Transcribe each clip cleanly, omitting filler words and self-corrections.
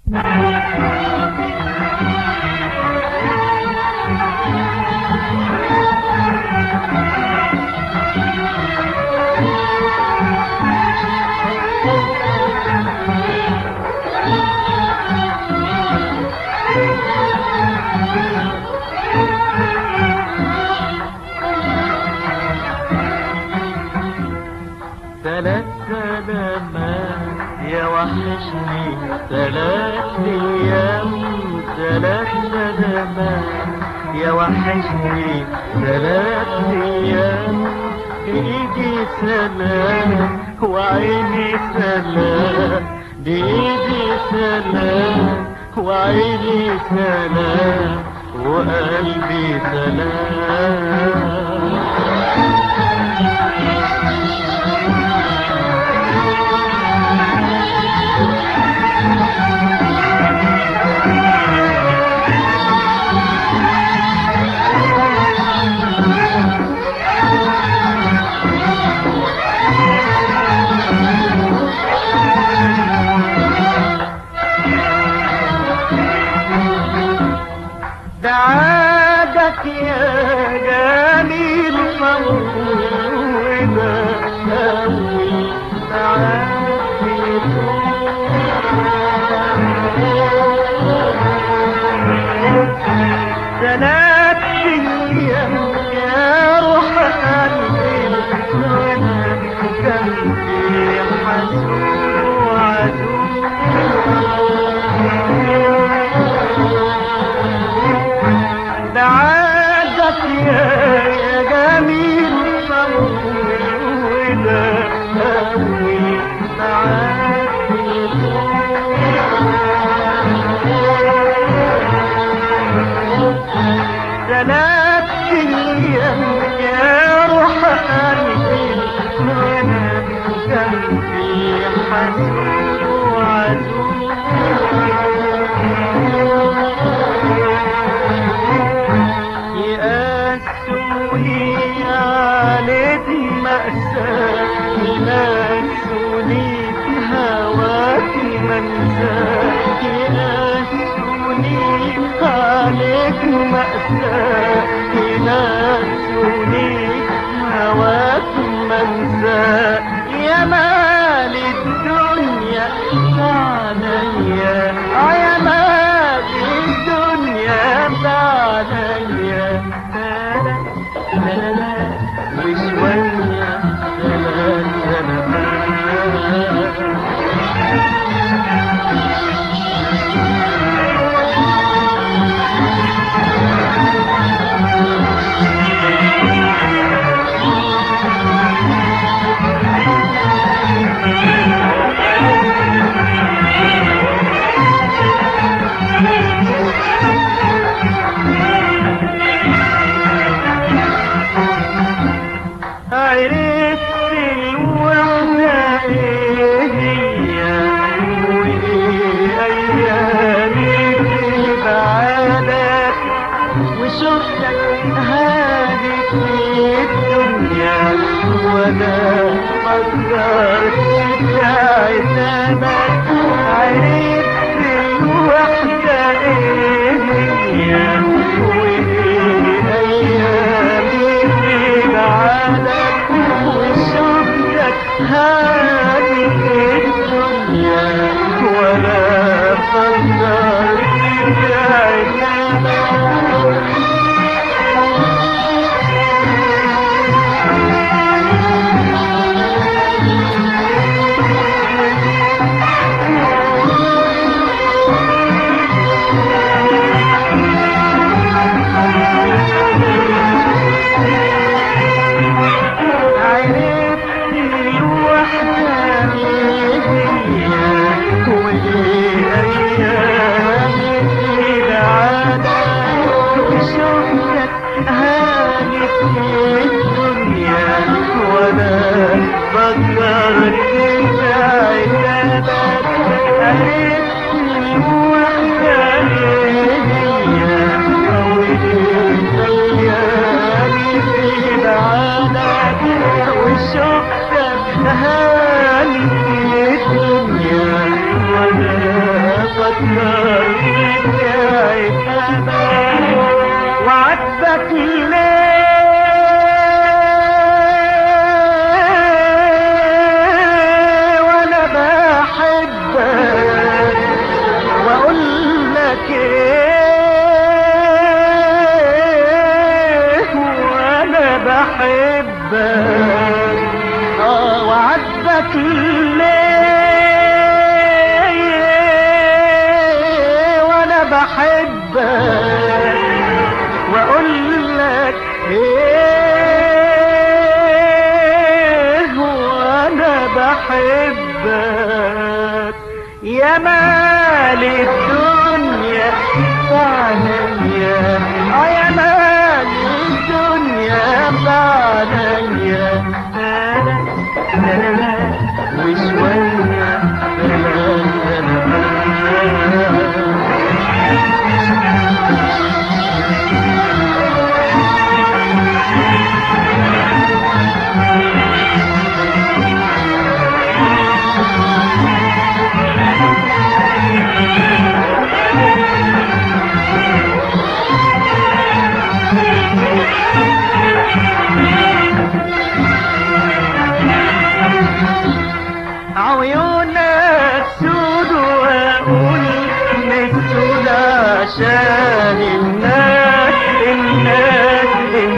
ثلاث سلامات يا وحشني، 3 أيام 3 سلامات يا وحشني، 3 أيام. بإيدي سلام وعيني سلام، بإيدي سلام وعيني سلام وقلبي سلام. دعادك يا جميل صوّد أوي دعادك ثلاث أيام يا روح قلبي وانا قلبي حزون وعدو. دعادك يا جميل صوّد أوي دعادك 3 أيام يا روح قلبي وانا قلبي حزون وعدو. يقاسوني عليك مأساة، يقاسوني هواك منساك، يقاسوني عليك مأساة، يقاسوني هواك منساك. يا مال الدنيا عليا، يا مال الدنيا عليا. لا لا لا وشوية 3 سلامات. عرفت الوحدة ايه هي وايه ايامي بعدك، وشفتك هادك في الدنيا وانا فكرت في عتابك. عرفت الوحدة ايه هي وايه ايامي بعدك، وشفتك هذه الدنيا ولا فكرت في عتابك. فكر فيك يا عتابك وعاتبك ليه وانا بحبك واقول لك ايه وانا بحبك وعاتبك ليه وانا بحبك واقول لك ايه وانا بحبك يا مال الدنيا بعديا يا مال الدنيا بعديا وشوية عيونك سود واقول نسود عشان الناس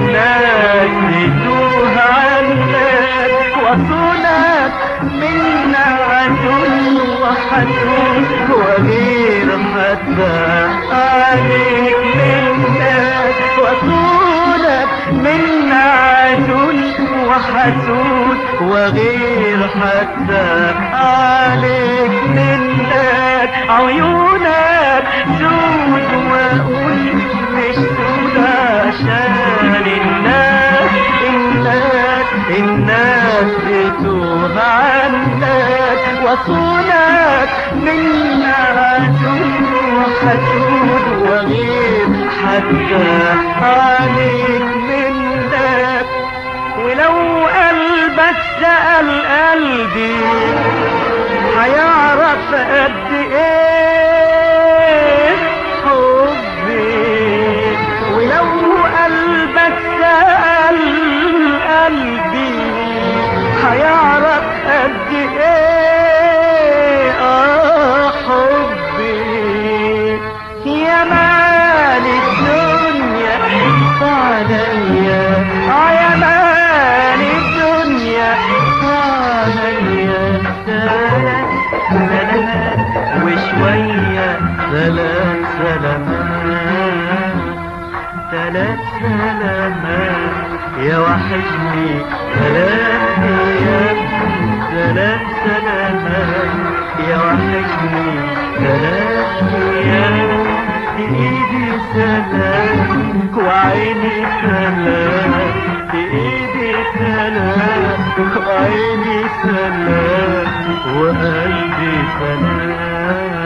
تتوه عنك وصولك من عدو وحدود وغير حتى عليك منك وصولك من عدو وحسود وغير حتى عليك منك عيونك سود واقول مش سود عشان الناس بتوه عنك وصولك من عدو وحسود وغير حتى عليك منك ولو قلبك سأل قلبي هيعرف قد ايه حبي ولو قلبك سأل قلبي هيعرف قد ايه حبي يا مال الدنيا عليا يا مال الدنيا عليا سلامات وشوية ثلاث سلامات يا وحشني 3 أيام 3 سلامات يا وحشني 3 أيام بإيدي سلام وعيني سلام بإيدي سلام وعيني سلام وقلبي سلام